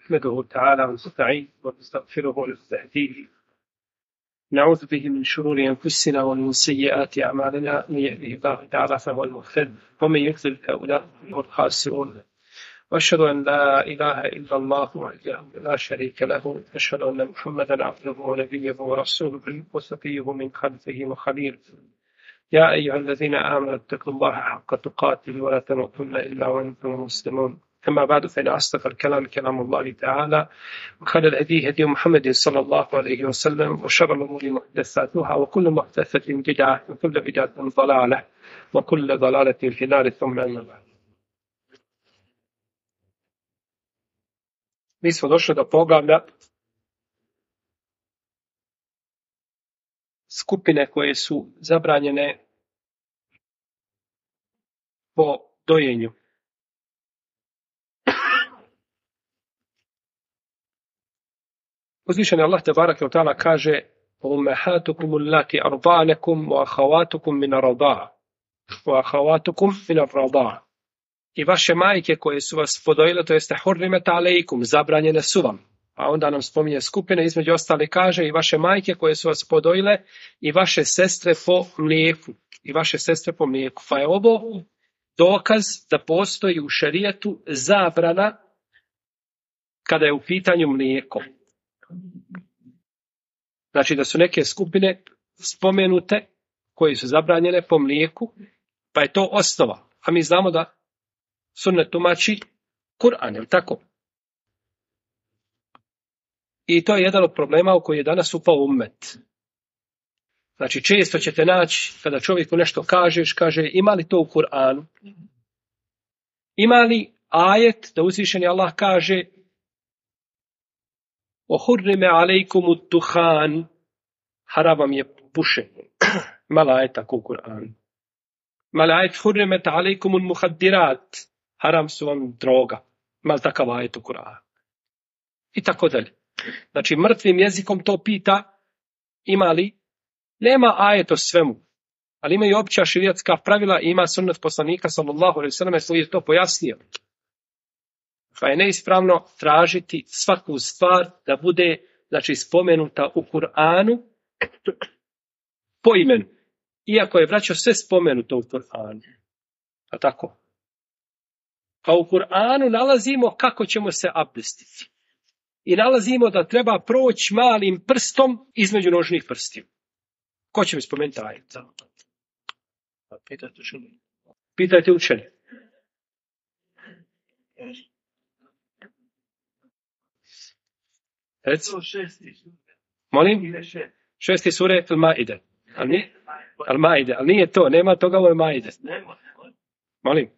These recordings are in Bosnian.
نحمده تعالى ونستعين ونستغفره ونستهديه. نعوذ به من شرور أنفسنا ومن سيئات أعمالنا، من يهده الله تعالى فهو المهتد ومن يضلل فأولئك هم الخاسرون. وأشهد أن لا إله إلا الله وحده لا شريك له، أشهد أن محمدا عبده ونبيه ورسوله وصفيه من خلقه وخليله. يا أيها الذين آمنوا اتقوا الله حق تقاته ولا تموتن إلا وأنتم مسلمون. أما بعد، فإن أصدق الكلام كلام الله تعالى، وخير الهدي هدي محمد صلى الله عليه وسلم، وشر الأمور محدثاتها، وكل محدثة بدعة، وكل بدعة ضلالة، وكل ضلالة في النار. ثم أما بعد. Mi smo došli do poglavlja skupine koje su zabranjene po dojenju. Uzvišeni Allah tebareke ve taala kaže: "Ummahatukum allati arda'anakum wa akhawatukum min ar-rida'a wa akhawatukum min ar-rida'a." I vaše majke koje su vas podojile, to jeste hurrimet alejkum, zabranjene su vam. A onda nam spominje skupine, između ostale kaže i vaše majke koje su vas podojile i vaše sestre po mlijeku. I vaše sestre po mlijeku. Pa je ovo dokaz da postoji u šerijetu zabrana kada je u pitanju mlijeko. Znači da su neke skupine spomenute koje su zabranjene po mlijeku, pa je to osnova. A mi znamo da sunnet tumači Kur'an, je li tako? I to je jedan od problema u koji je danas upao ummet. Znači često ćete naći kada čovjeku nešto kažeš, kaže ima li to u Kur'anu? Ima li ajet da uzvišeni Allah kaže "Ohurrime alejkumu duhan", haram vam je pušenje. Mala ajet tako u Kur'anu. Mala ajet "Hurrimet alejkumul muhaddirat", haram su vam droga. Mal takav ajet u Kur'anu. I tako dalje. Znači mrtvim jezikom to pita ima li? Nema ajet o svemu. Ali imaju opća šerijatska pravila i ima sunnet poslanika sallallahu alejhi ve sellem koji je to pojasnio. Pa je neispravno tražiti svaku stvar da bude, znači, spomenuta u Kur'anu po imenu. Iako je, braćo, sve spomenuto u Kur'anu. A tako? Pa u Kur'anu nalazimo kako ćemo se abdestiti. I nalazimo da treba proći malim prstom između nožnih prstiju. Ko će mi spomenuti ajet? Pitajte učeni. Molim? 6. sure Al-Maide. Al-Maide, ali nije to, nema toga u Al-Maide. Molim?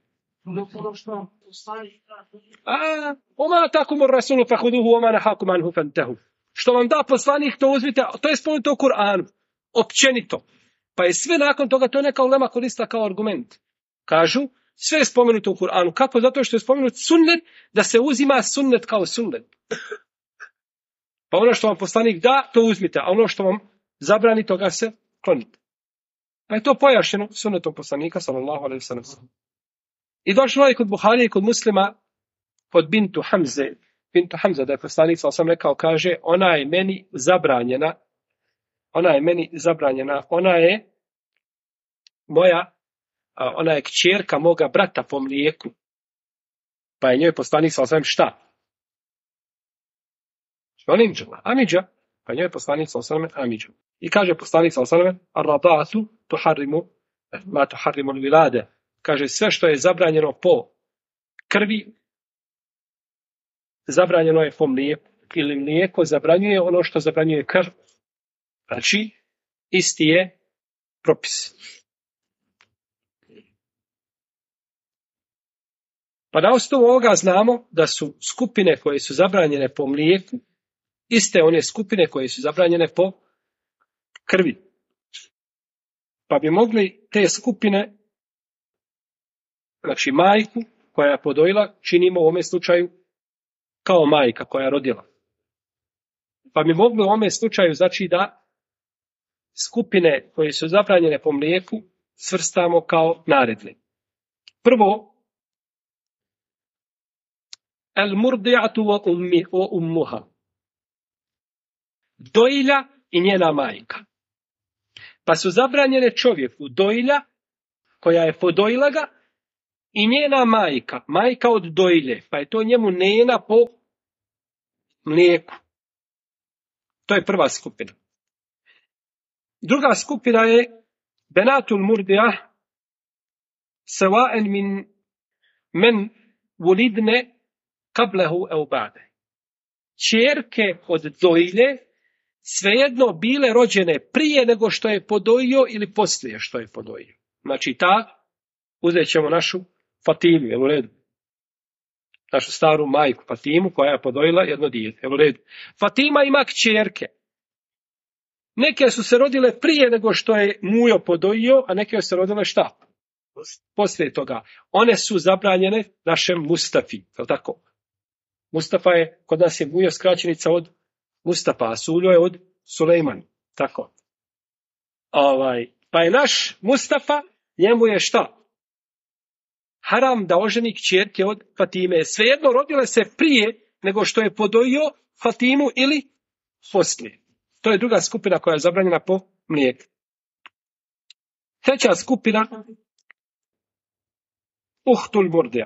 Oma takumur rasulu fahuduhu, oma nahakum anhu fantahu. Što vam da poslanik, to uzmite, to je spomenuto u Kur'anu. Općenito. Pa je sve nakon toga, to je neka ulema koristila kao argument. Kažu, sve je spomenuto u Kur'anu. Kako? Zato što je spomenut sunnet, da se uzima sunnet kao sunnet. Pa ono što vam poslanik da, to uzmite, a ono što vam zabrani, toga se klonite. Pa je to pojašnjeno sunnetom poslanika, sallallahu alejhi ve sellem. I došlo je kod Buharije i kod Muslima, kod bintu Hamze, da je poslanik sallallahu alejhi ve sellem rekao, kaže, ona je meni zabranjena, ona je moja, ona je kćerka moga brata po mlijeku. Pa je njoj poslanik sallallahu alejhi ve sellem šta? Amidža. Pa njoj je poslanik sallallahu alejhi ve sellem amidža. I kaže poslanik sallallahu alejhi ve sellem: "Ar-rada'atu tuharrimu ma tuharrimu al-wilada." Kaže sve što je zabranjeno po krvi, zabranjeno je po mlijeku. Ili mlijeko zabranjuje ono što zabranjuje krv. Znači, isti je propis. Pa na osnovu ovoga znamo da su skupine koje su zabranjene po mlijeku iste one skupine koje su zabranjene po krvi. Pa bi mogli te skupine, znači majku koja je podojila, činimo u ovome slučaju kao majka koja je rodila. Pa bi mogli u ovome slučaju, znači, da skupine koje su zabranjene po mlijeku svrstamo kao naredne. Prvo, El murdi'atu wa ummuha. Dojilja i njena majka. Pa su zabranjene čovjeku dojilja, koja je podojila ga, i njena majka, majka od dojilje, pa je to njemu nena po mlijeku. To je prva skupina. Druga skupina je benatul murdi'ah sawa'an min men vulidne qablahu aw ba'de. Ćerke od dojilje svejedno bile rođene prije nego što je podojio ili poslije što je podojio. Znači uzet ćemo našu Fatimu, jel u redu? Našu staru majku Fatimu koja je podojila jedno dijete, jel u redu? Fatima ima kćerke. Neke su se rodile prije nego što je mujo podojio, a neke su se rodile šta? Poslije toga. One su zabranjene našem Mustafi, jel tako? Mustafa je, kod nas je mujo skraćenica od Mustafa, a Suljo je od Sulejman. Tako. Pa je naš Mustafa, njemu je šta? Haram da oženi kćerke od Fatime. Svejedno rodile se prije nego što je podojio Fatimu ili poslije. To je druga skupina koja je zabranjena po mlijeku. Treća skupina, uhtul murdija.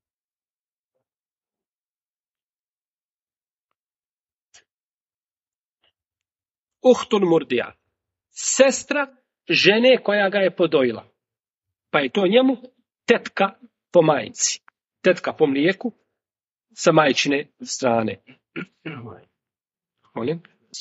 Uhtul murdija. Sestra žene koja ga je podojila. Pa je to njemu tetka po majci. Tetka po mlijeku sa majčine strane. Molim?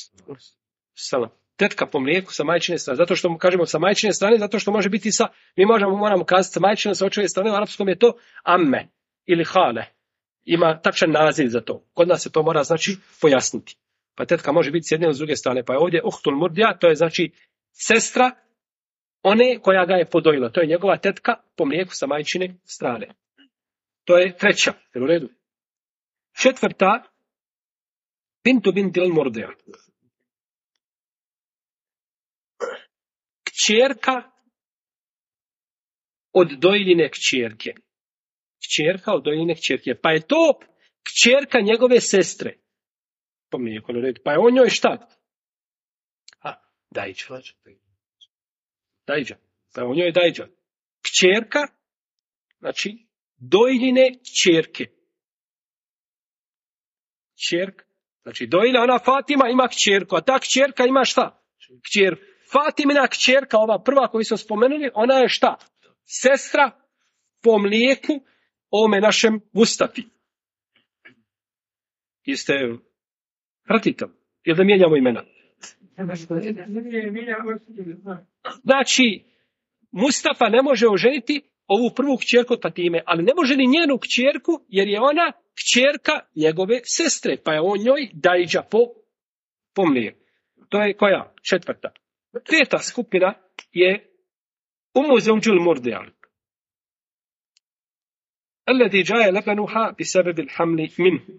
Tetka po mlijeku sa majčine strane. Zato što kažemo sa majčine strane, zato što može biti mi moramo kazati sa majčine, sa očeve strane, u arapskom je to amme ili hale. Ima tačan naziv za to. Kod nas se to mora znači pojasniti. Pa tetka može biti s jedne ili s druge strane. Pa je ovdje uhtul murdija, to je znači sestra one koja ga je podojila. To je njegova tetka po mlijeku sa majčine strane. To je treća. Jel u redu? Četvrta, bintu bintil murdija. Kćerka od dojiljine kćerke. Kćerka od dojiljine kćerke. Pa je to kćerka njegove sestre. Po mlijeku, jel u redu? Pa je on njoj šta? Dajđa. Dajđa. Pa je on njoj dajđa. Kćerka, znači, dojiljine kćerke. Kćerka. Znači, dojilja, ona Fatima ima kćerku, a ta kćerka ima šta? Kćerku. Fatimina kćerka, ova prva koju smo spomenuli, ona je šta? Sestra po mlijeku ovome našem Mustafi. Jeste, pratite, jel da mijenjamo imena? Znači, Mustafa ne može oženiti ovu prvu kćerku od Fatime, ali ne može ni njenu kćerku, jer je ona kćerka njegove sestre, pa je on njoj dajđa po mlijeku. To je koja? Četvrta. Peta skupina je Ummu zawjul murdi'a. Alladhi ja'a labanuha bisabab al-hamli minhu.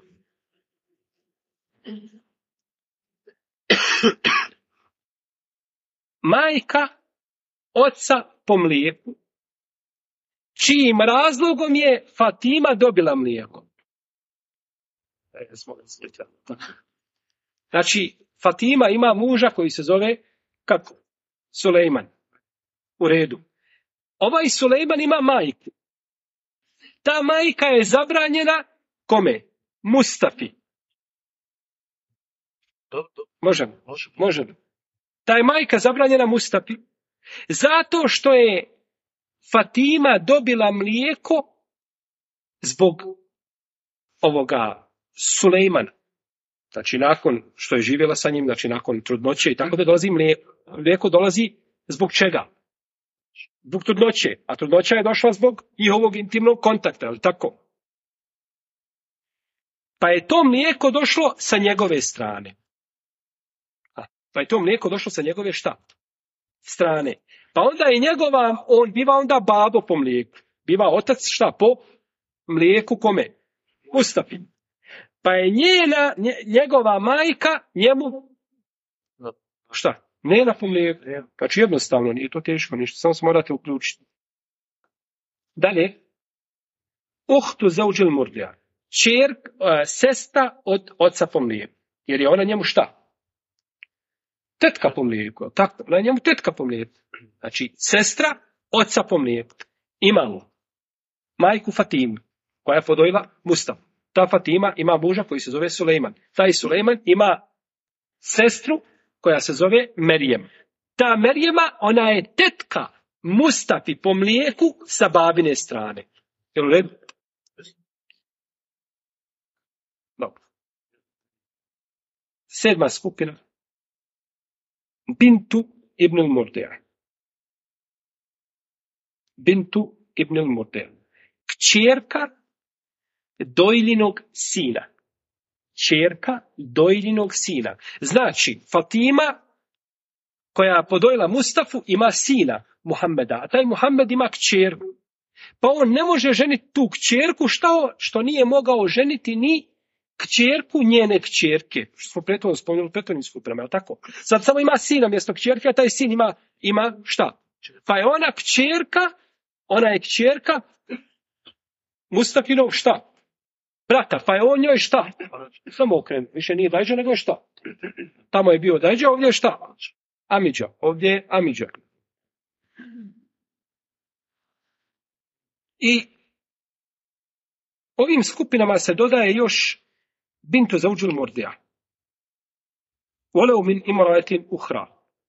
Majka oca po mlijeku, čijim razlogom je Fatima dobila mlijeko. Znači, Fatima ima muža koji se zove kako? Sulejman. U redu. Ovaj Sulejman ima majku. Ta majka je zabranjena kome? Mustafi. Možemo. Ta je majka zabranjena Mustafi. Zato što je Fatima dobila mlijeko zbog ovoga Sulejmana. Znači, nakon što je živjela sa njim, znači nakon trudnoće i tako da dolazi mlijeko. Mlijeko dolazi zbog čega? Zbog trudnoće. A trudnoća je došla zbog njihovog intimnog kontakta, ali tako? Pa je to mlijeko došlo sa njegove strane. Pa je to mlijeko došlo sa njegove šta? Strane. Pa onda je on biva onda babo po mlijeku. Biva otac šta? Po mlijeku kome? Mustafi. Pa je njegova majka njemu šta? Njena po mlijeku. Znači jednostavno, nije to teško ništa, samo se morate uključiti. Dalje. Uhtu zawjul murdija. sestra od oca po mlijeku. Jer je ona njemu šta? Tetka po mlijeku. Tako, ona je njemu tetka po mlijeku. Znači, sestra oca po mlijeku. Imamo majku Fatimu, koja je podojila Mustafa. Ta Fatima ima muža koji se zove Sulejman. Taj Sulejman ima sestru koja se zove Merijem. Ta Merijema, ona je tetka Mustafi po mlijeku sa babine strane. Jel u redu? Dobro. 7. skupina. Bintu ibn al-Murdi'a. Bintu ibn al-Murdi'a. Kćerka dojljinog sina. Kćerka dojljinog sina. Znači, Fatima, koja je podojila Mustafu, ima sina Muhammeda, a taj Muhammed ima kćerku. Pa on ne može ženiti tu kćerku što nije mogao ženiti ni kćerku njene kćerke. Što smo prethodno spomenuli prethodnim skupinama, je li tako? Sad samo ima sina mjesto kćerke, a taj sin ima šta? Pa je ona je kćerka Mustafinov šta? Brata, pa je on njoj šta? Samo okren, više nije Dajđa, nego je šta? Tamo je bio Dajđa, ovdje je šta? Amidža, ovdje je Amidža. I ovim skupinama se dodaje još bintu zauđul murdija. Voleu min imraetin uhra.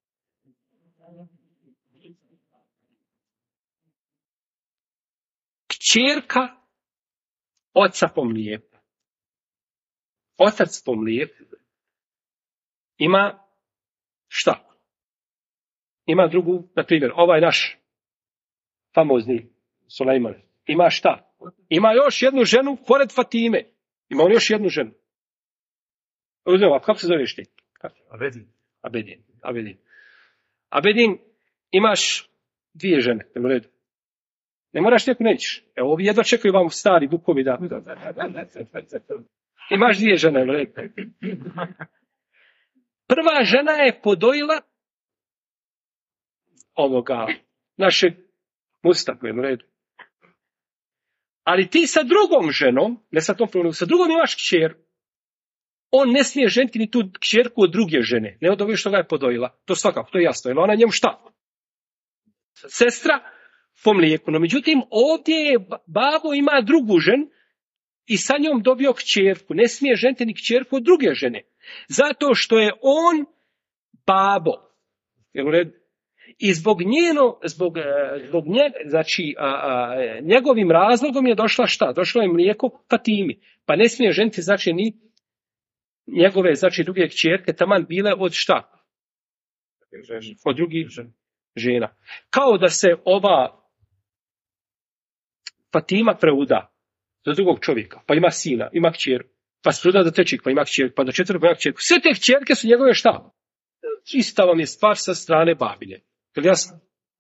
Kćerka oca po mlijeku. Otac po mlijeku ima šta? Ima drugu, na primjer, ovaj naš famozni Sulejman. Ima šta? Ima još jednu ženu pored Fatime. Ima on još jednu ženu. Uzmemo, kako se zoveš ti? Abedin, imaš 2 žene, u redu. Ne moraš neku nećeš. Evo, ovi jedva čekaju vam stari bukovi da... Imaš 2 žene, u redu. Prva žena je podojila našeg Mustafa, u redu. Ali ti sa drugom ženom, ne sa tom prvom, sa drugom imaš kćer. On ne smije ženiti ni tu kćerku od druge žene. Ne od ove što ga je podojila. To svakako, to je jasno. Jer ona njemu šta? Sestra po mlijeku. No, međutim, ovdje je babo ima drugu ženu i sa njom dobio kćerku. Ne smije ženiti ni kćerku od druge žene. Zato što je on babo. Jel u redu? I zbog njegovim razlogom je došla šta? Došlo je mlijeko Fatimi. Pa ne smije ženiti, znači, ni njegove, znači, druge kćerke, taman bile od šta? Od drugih žena. Kao da se ova Fatima preuda za drugog čovjeka, pa ima sina, ima kćerku, pa se preuda za trećeg, pa ima kćerku, pa do 4. pa ima kćerku. Sve te kćerke su njegove šta? Čista vam je stvar sa strane babine. Je li jasno?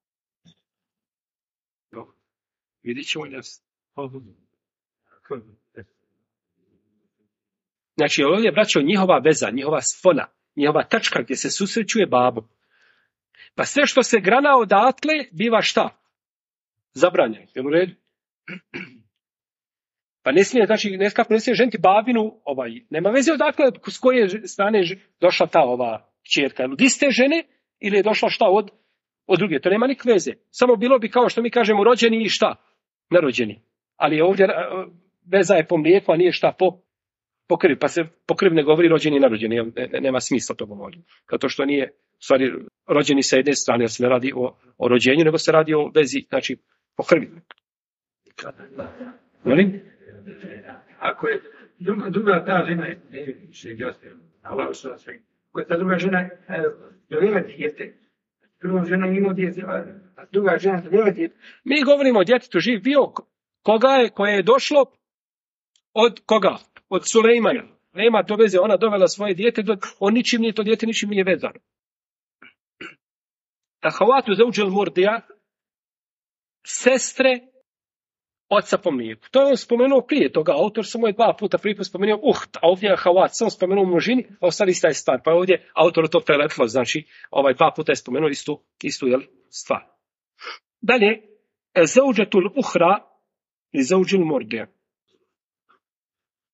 Vidjet ćemo jasno. Znači, ovdje je, braćo, njihova veza, njihova spona, njihova tačka gdje se susrećuje babo. Pa sve što se grana odatle, biva šta? Zabranjeno. Je u redu? Pa ne smije, znači, nekako ne smije ženiti babinu, nema veze odakle, s koje strane došla ta ova kćerka. Od iste žene ili je došla šta od druge. To nema nikakve veze. Samo bilo bi kao što mi kažemo rođeni i šta? Narođeni. Ali ovdje veza je po mlijeku, a nije šta po krvi. Pa se po krvi ne govori rođeni i narođeni. Nema smisla to govoriti. Zato što nije, u stvari, rođeni sa jedne strane, jer se ne radi o rođenju, nego se radi o vezi, znači, po krvi. Molim? Ako je druga ta žena je ta druga žena dojela dijete, drugom ženom imao dijete, a druga žena dojela dijete. Mi govorimo o djetetu živ bio koje je došlo od koga? Od Sulejmana. Nema to veze, ona dovela svoje dijete, on ničim nije to dijete, ničim nije vezano. Ahavatu zauđel murdija, sestre oca po mlijeku. To je on spomenuo prije toga, autor samo je 2 puta prvi put spomenuo uht, a ovdje je ahavat, samo spomenuo u množini, a ostali ista je stvar. Pa ovdje autor to preletilo, znači 2 puta je spomenuo istu stvar. Dalje, zauđetul uhra i zauđil murdija.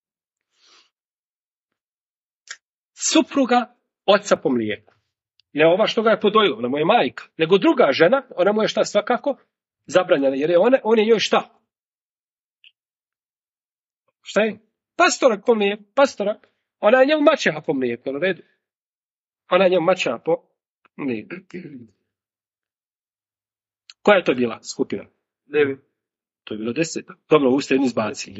supruga oca po mlijeku. Ne ova što ga je podojila, ona mu je majka. Nego druga žena, ona mu je šta svakako zabranjena. Jer je on je njoj šta? Šta je? Pastorak po mlijeku, pastorak. Ona je njemu maćeha po mlijeku, u redu. Ona je njemu maćeha po mlijeku. Koja je to bila skupina? 9. To je bilo 10. Dobro, u ste jednu izbaci.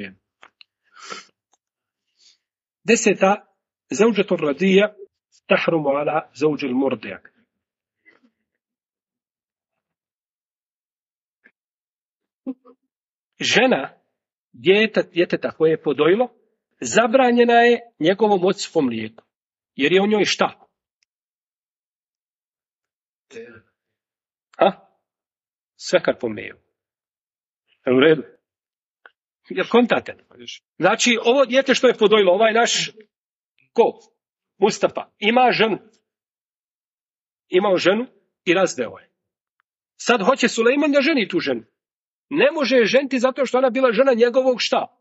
10. Zauđetu radija tahrumu ala zauđel murdijak. Žena djeteta koje je podojilo, zabranjena je njegovom ocu po mlijeku. Jer je u njoj šta? Svekar po mlijeku. U redu. Jel kontate? Znači, ovo dijete što je podojilo, ovaj naš ko? Mustafa. Ima ženu. Imao ženu i razveo je. Sad hoće Sulejman da ženi tu ženu. Ne može je ženiti zato što ona bila žena njegovog šta?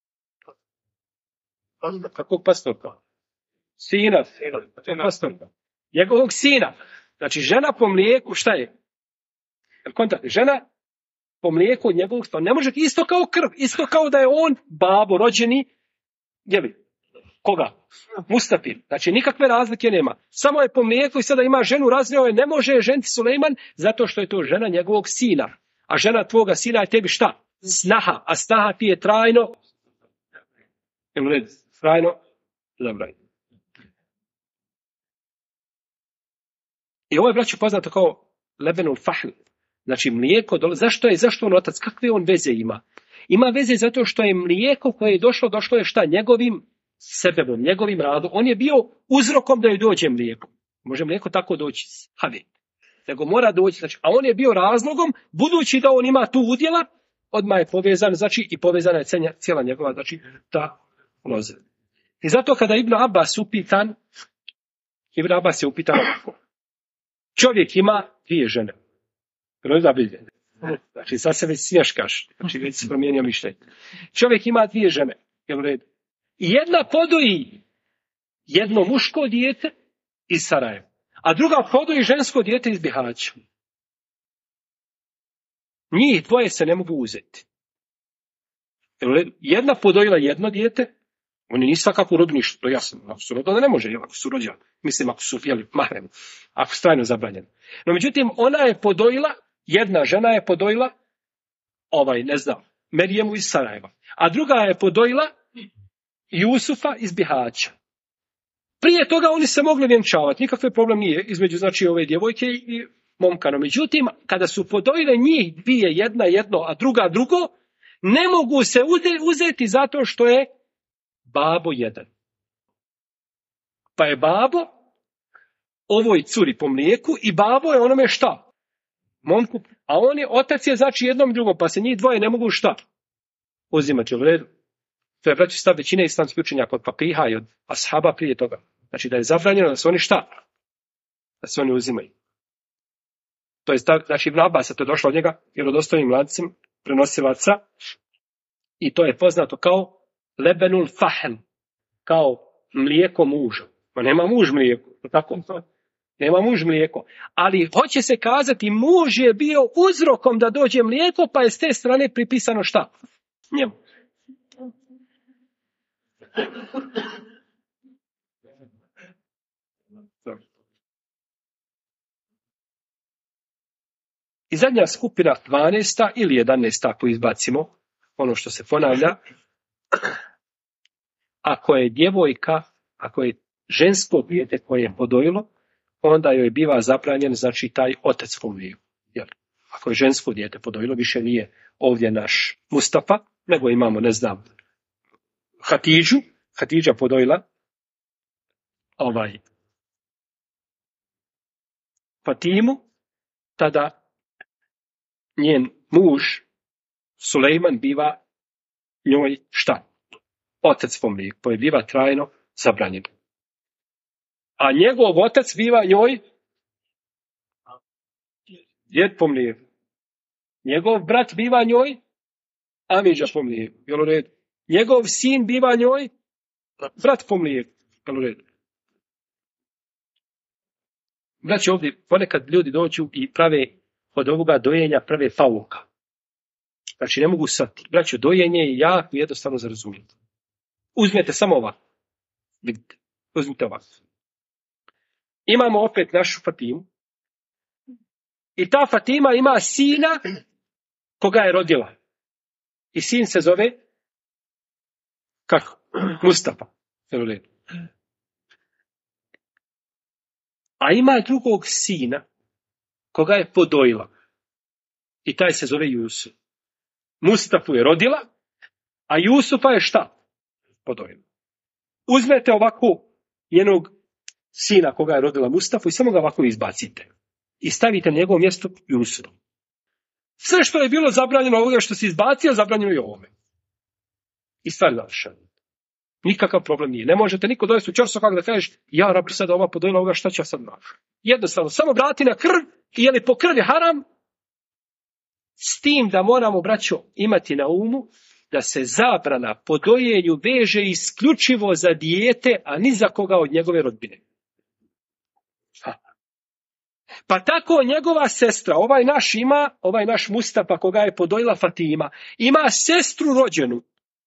Kakvog pastorka? Sina. Pastorka. Njegovog sina. Znači, žena po mlijeku, šta je? Žena po mlijeku od njegovog stva. Ne može isto kao krv, isto kao da je on babo rođeni, jeli? Koga? Mustafin. Znači, nikakve razlike nema. Samo je po mlijeku i sada ima ženu, razveo je, ne može je ženiti Sulejman, zato što je to žena njegovog sina. A žena tvoga sina je tebi šta? Snaha. A snaha ti je trajno, trajno zabranjeno. I ovo je, braćo, poznato kao lebenul fahl. Znači, mlijeko, zašto on otac? Kakve on veze ima? Ima veze zato što je mlijeko koje je došlo je šta? Njegovim sebebom, njegovim radom. On je bio uzrokom da joj dođe mlijeko. Može mlijeko tako doći? Nego mora doći. Znači, a on je bio razlogom, budući da on ima tu udjela, odmah je povezan, znači, i povezana je cijela njegova, znači, ta loza. I zato kada Ibn Abbas je upitan ovako. Čovjek ima 2 žene. Znači, sad se već smješkaš. Znači, već se promijenio mišljenje. Čovjek ima 2 žene. I jedna podoji jedno muško dijete iz Sarajeva, a druga podoji žensko dijete iz Bihaća. Njih 2 se ne mogu uzeti. Jedna podojila jedno dijete, oni nisu svakako u rodbini, to jasno, ako su rodili, ne može, ako su rođeni, mislim, ako su mahrem, ako su trajno zabranjeni. No, međutim, ona je podojila, jedna žena je podojila, Merijemu iz Sarajeva, a druga je podojila Jusufa iz Bihaća. Prije toga oni se mogli vjenčavati, nikakve problem nije između, znači, ove djevojke i momka. No, međutim, kada su podojile njih 2, jedna jedno, a druga drugo, ne mogu se uzeti zato što je babo jedan. Pa je babo ovoj curi po mlijeku i babo je onome šta? Momku. A otac je znači jednom i drugom, pa se njih 2 ne mogu šta? Uzimati, u redu. To je, braći, stav većine islamskih učenjaka od Fakiha i od ashaba prije toga. Znači da je zabranjeno da se oni šta? Da se oni uzimaju. To je stav, znači Ibn Abbasa, to je došlo od njega, vjerodostojnim lancem prenosilaca, i to je poznato kao lebenul fahl, kao mlijeko muža. Ma nema muž mlijeko, tako? Nema muž mlijeko. Ali hoće se kazati, muž je bio uzrokom da dođe mlijeko, pa je s te strane pripisano šta? Njemu. I zadnja skupina, 12. ili 11. ako izbacimo, ono što se ponavlja, ako je djevojka, ako je žensko dijete koje je podojilo, onda joj biva zabranjen, znači, taj otac po mlijeku. Ako je žensko dijete podojilo, više nije ovdje naš Mustafa, nego imamo, Hatidža podojila Fatimu, tada njen muž Sulejman biva njoj šta? Otac po mlijeku, koji biva trajno zabranjen. A njegov otac biva njoj djed po mlijeku. Njegov brat biva njoj amidža po mlijeku. Jel u redu? Njegov sin biva njoj brat po mlijeku. Jel u redu? Znači ovdje ponekad ljudi dođu i prave od ovoga dojenja prave fauka. Znači ne mogu shvatiti. Braćo, dojenje je jako jednostavno za razumjeti. Uzmete samo ovako. Vidite, uzmite ovako. Imamo opet našu Fatimu. I ta Fatima ima sina koga je rodila. I sin se zove kako? Mustafa. A ima drugog sina koga je podojila. I taj se zove Jusuf. Mustafu je rodila, a Jusufa je šta? Podojila. Uzmete ovako jednog sina koga je rodila Mustafu i samo ga ovako izbacite. I stavite na njegovo mjesto Jusuf. Sve što je bilo zabranjeno ovoga što se izbacio, zabranjeno i ovome. I stvar završena. Nikakav problem nije. Ne možete niko dovesti u čorsokak da kažeš, ja rabi sad ova podojila ovoga, šta ću ja sad naći? Jednostavno, samo vrati na krv i je li po krvi haram? S tim da moramo, braćo, imati na umu da se zabrana po dojenju veže isključivo za dijete, a ni za koga od njegove rodbine. Pa tako njegova sestra, ovaj naš Mustafa koga je podojila Fatima, ima sestru rođenu.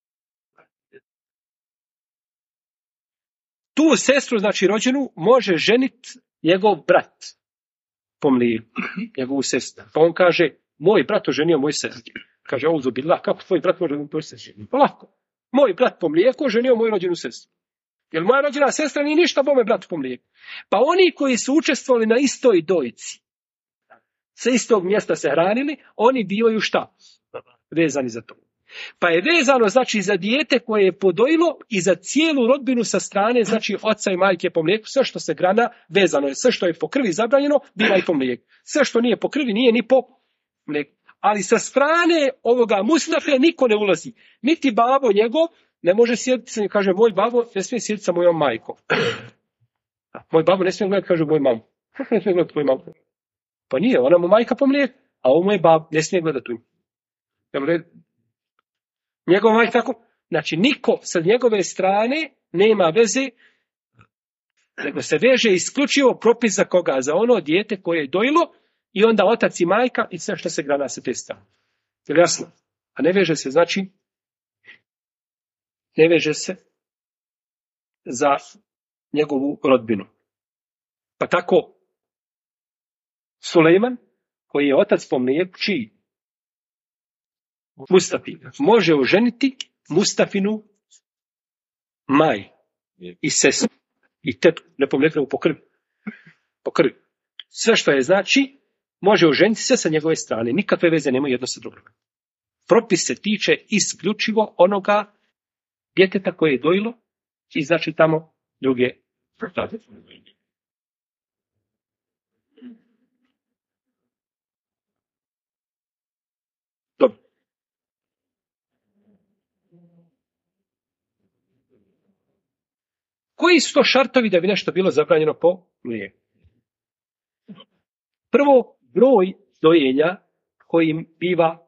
Tu sestru, znači rođenu, može ženiti njegov brat po mlijeku, njegovu sestru. Pa on kaže, moj brat oženio moj sestru. Kaže, ovo zubila, kako tvoj brat može ženiti tvoj sestru? Pa lako. Moj brat po mlijeku oženio moju rođenu sestru. Jer moja rođena sestra nije ništa bome bratu po mlijeku. Pa oni koji su učestvovali na istoj dojci, sa istog mjesta se hranili, oni bivaju šta? Vezani za to. Pa je vezano, znači, za dijete koje je podojilo i za cijelu rodbinu sa strane, znači, oca i majke po mlijeku. Sve što se grana, vezano je. Sve što je po krvi zabranjeno, biva i po mlijeku. Sve što nije po krvi, nije ni po mlijeku. Ali sa strane ovoga Mustafe niko ne ulazi. Niti babo njegov ne može sjediti se, kaže, moj babo ne smije sjediti sa mojom majkom. Moj babo ne smije gledati, kaže, moj mamu. Kako ne smije gledati tvoj mamu? Pa nije, ona mu majka po mlijeku, a ovo moj babo ne smije gledati tu. Njegov majka tako, znači niko sa njegove strane nema veze, nego se veže isključivo propis za koga? Za ono dijete koje je dojilo i onda otac i majka i sve što se grana se te strane. Je li jasno? A ne veže se, znači, ne veže se za njegovu rodbinu. Pa tako Sulejman, koji je otac po mlijeku, čiji? Mustafi. Može oženiti Mustafinu maj i sestru i tetku, ne po mlijeku, po krvi. Po krvi. Sve što je, znači, može oženiti se sa njegove strane. Nikakve veze nema jedno sa drugim. Propis se tiče isključivo onoga djeteta koje je dojilo i znači tamo druge stvari. Dobro. Koji su to šartovi da bi nešto bilo zabranjeno po mlijeku? Prvo, broj dojenja kojim biva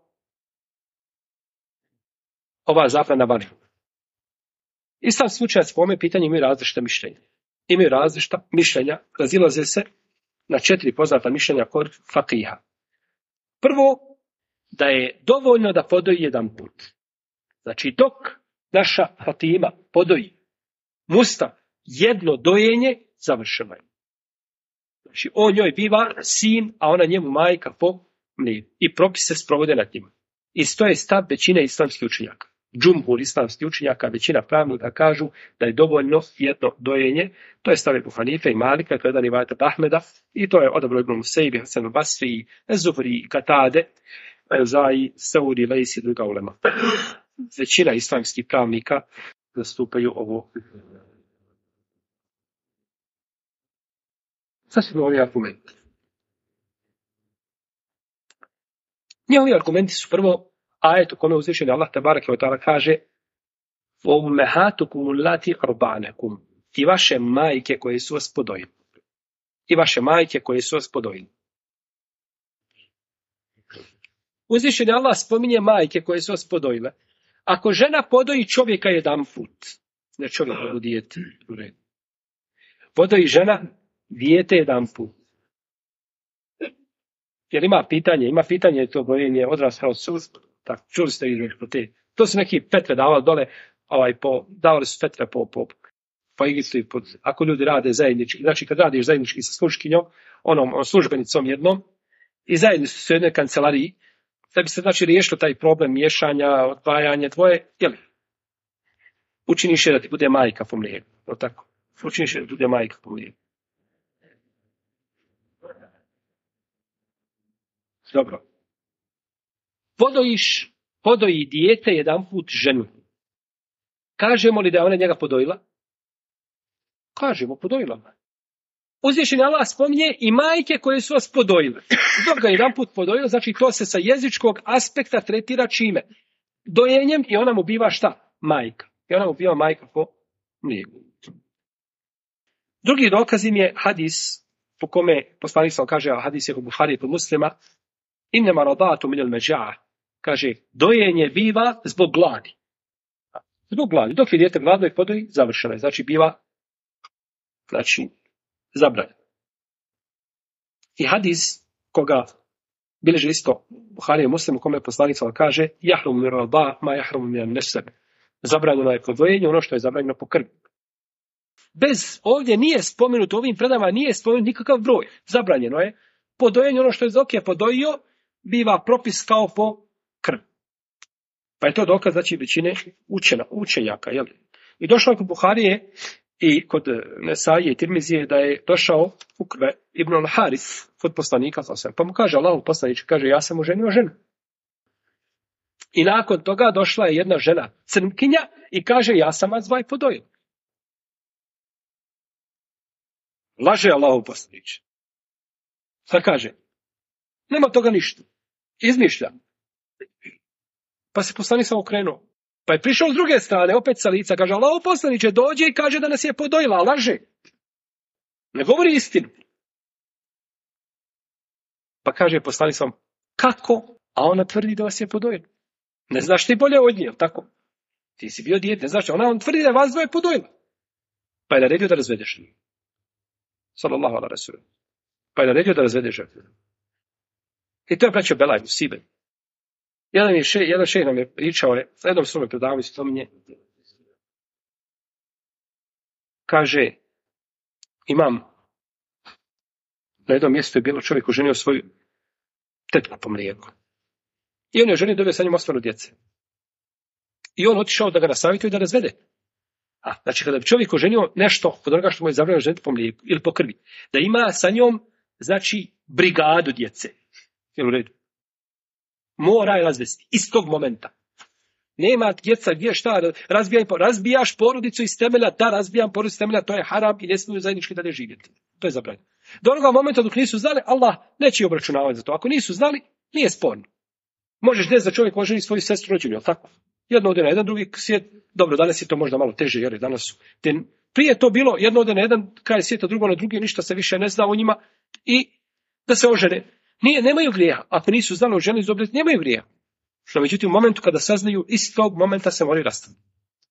ova zabrana važna. Islamski učenjaci po ovome pitanju imaju različita mišljenja. Imaju različita mišljenja, razilaze se na 4 poznata mišljenja kod fakiha. Prvo, da je dovoljno da podoji jedan put. Znači, dok naša Fatima podoji Mustaf jedno dojenje, završeno je. Znači, on njoj biva sin, a ona njemu majka po mlijeku. I propise sprovode nad njima. I to je stav većine islamskih učenjaka. Džumhur islamskih učenjaka, većina pravnika kažu da je dovoljno jedno dojenje. To je stav Ebu Hanife i Malika, to je jedan rivajat od Ahmeda, i to je odabrao Ibn Musejbi, Hasan al-Basri, Zuhri, Katade, Zai, Sauri, Lejs i druga ulema. Većina islamskih pravnika zastupaju ovo. Sasvim ovi argumenti. Njihovi argumenti su prvo ajet u kome uzvišeni Allah tabaraka wa ta'ala kaže ummahatukum allati arba'anakum, i vaše majke koje su vas podojile. I vaše majke koje su vas podojile. Uzvišeni Allah spominje majke koje su vas podojile. Ako žena podoji čovjeka jedan put, ne čovjek, nego dijete, podoji žena dijete jedan put, Jer ima pitanje to dojenje odrasle od sus. Tak, čuli ste između te. To su neki fetve davali dole, davali su fetve po Egiptu. Ako ljudi rade zajednički, znači kad radiš zajednički sa sluškinjom, onom službenicom jednom, i zajedno su u jednoj kancelariji, da bi se znači riješilo taj problem miješanja, odvajanja dvoje, učiniš je da ti bude majka po mlijeku. Tako. Učiniš je da bude majka po mlijeku. Dobro. Podoji dijete jedanput ženu. Kažemo li da je ona njega podojila? Kažemo, podojila ga. Uzvišeni Allah spominje i majke koje su vas podojile. Dok ga jedanput podojila, znači to se sa jezičkog aspekta tretira čime? Dojenjem i ona mu biva šta? Majka. I ona mu biva majka po mlijeku. Drugi dokaz im je hadis po kome poslanik sam kaže, a hadis je u Buhari i kod Muslima, innema radatu minel međa'a. Kaže, dojenje biva zbog gladi. Zbog gladi. Dok je dijete gladno i podoji, završeno je. Znači biva zabranjeno. I hadis koga bilježi isto Buhari i Muslim u kome poslanik sam kaže, jahrum min rada ma jahrum min neseb. Zabranjeno je po dojenju ono što je zabranjeno po krvi. Ovdje nije spomenuto, ovim predama nije spomenut nikakav broj. Zabranjeno je. Po dojenju ono što je dok je podojio, biva propis kao po krvi. Pa je to dokaz, znači, većine učenjaka. Jel? I došlo je kod Buharije i kod Nesaije i Tirmizije da je došao Ukve ibn al-Haris kod poslanika, pa mu kaže Allahu poslaniče, kaže, ja sam oženio ženu. I nakon toga došla je jedna žena, crnkinja, i kaže, ja sam vas dvaj podojio. Laže Allahu poslaniče. Sad kaže, nema toga ništa. Izmišlja. Pa se poslanik sam okrenuo. Pa je prišao s druge strane, opet sa lica, kaže, Allahu poslaniče, dođe i kaže da nas je podojila, laže. Ne govori istinu. Pa kaže poslanik sam, kako? A ona tvrdi da vas je podojila. Ne znaš ti bolje od nje, jel tako? Ti si bio dijete, ne znaš, ona tvrdi da vas dvoje podojila. Pa je naredio da razvedeš. Sallallahu ala Rasul. Pa je naredio da razvedeš ženu. I to je braćo Belaj Musibe. Jedan šejh nam je pričao, na jednom svome predavanju se spominje, kaže, imam, na jednom mjestu je bilo čovjek oženio svoju tetku po mlijeku. I on je oženio, dobio sa njom 8 djece. I on otišao da ga nasavjetuje da razvede. Znači, kada bi čovjek oženio nešto od onoga što mu je zabranjeno ženiti po mlijeku ili po krvi, da ima sa njom, znači, brigadu djece. Jel u redu? Mora je razvesti. Iz tog momenta. Nema djeca gdje šta, razbijaš porodicu iz temelja, da razbijam porodicu iz temelja, to je haram i ne smiju zajednički dalje živjeti. To je zabranjeno. Do onoga momenta dok nisu znali, Allah neće obračunavati za to. Ako nisu znali, nije sporno. Možeš desiti da čovjek oženi svoju sestru rođenu, jel tako? Jedno ode na jedan, drugi svijet. Dobro, danas je to možda malo teže, jer danas su. Prije je to bilo jedno ode na jedan kraj svijeta, drugo na drugi, ništa se više ne zna o njima i da se ožene. Nemaju grijeha. Ako nisu znali o ženi izobret, nemaju grijeha. No, međutim, u momentu kada saznaju, iz tog momenta se moraju rastati.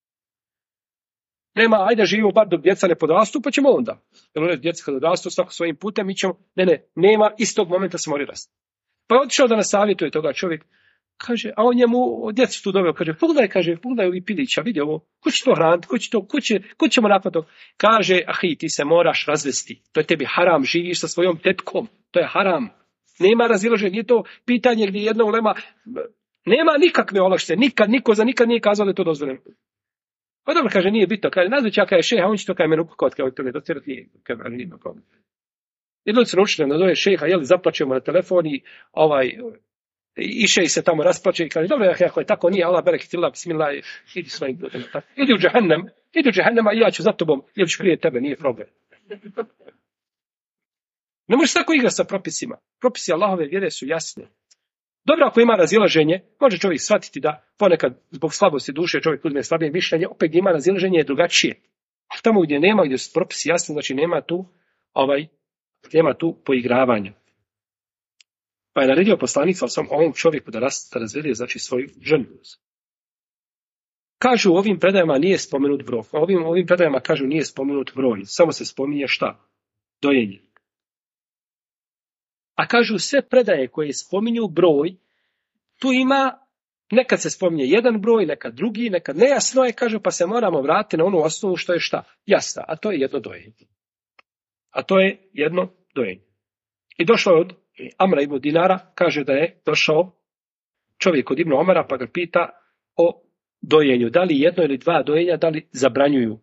Nema, ajde živimo bar dok djeca ne podrastu, pa ćemo onda. Jer djeca kada odrastu svako svojim putem, mi ćemo, nema, iz tog momenta se moraju rastati. Pa je otišao da nas savjetuje toga čovjek. Kaže, a on njemu djecu tu doveo, pogledaj ovi pilića, vidi ovo, ko će to hraniti, ko ćemo napad to? Kaže, ti se moraš razvesti, to je tebi haram, živiš sa svojom tetkom, to je haram. Nema razilaženja, nije to pitanje gdje jedna ulema, nema nikakve olakšice, niko za nikad nije kazao da je to dozvoljeno. Pa dobro, kaže, nije bitno, kaže, nazveć ja kaže šeha, on će to kaže mene upakovat, kao to ne docirati, nije, kaže, nije problem. I ljudi se naučili, nazove šeha, zaplaćemo na telefon i šej se tamo rasplaće i kaže, dobro, ako je tako, nije, Allah bereketillah, bismillah, idi svojim putem, idi u džahannama i ja ću za tobom, ili ću prije tebe, nije problem. Ne možeš tako igrati sa propisima. Propisi Allahove vjere su jasne. Dobro, ako ima razilaženje, može čovjek shvatiti da ponekad zbog slabosti duše čovjek uzme slabije mišljenje, opet gdje ima razilaženje je drugačije. A tamo gdje nema, gdje su propisi jasni, znači nema tu poigravanja. Pa je naredio poslanik sam ovom čovjeku da razvede, znači, svoju ženu. Kažu, u ovim predajama nije spomenut broj. Ovim predajama kažu nije spomenut broj. Samo se spominje šta? Dojenje. A kažu sve predaje koje spominju broj, tu ima, nekad se spominje jedan broj, nekad drugi, nekad nejasno je, kažu, pa se moramo vratiti na onu osnovu što je šta? Jasna, a to je jedno dojenje. I došlo je od Amra ibn Dinara, kaže da je došao čovjek od Ibn Omara, pa ga pita o dojenju. Da li jedno ili dva dojenja, da li zabranjuju?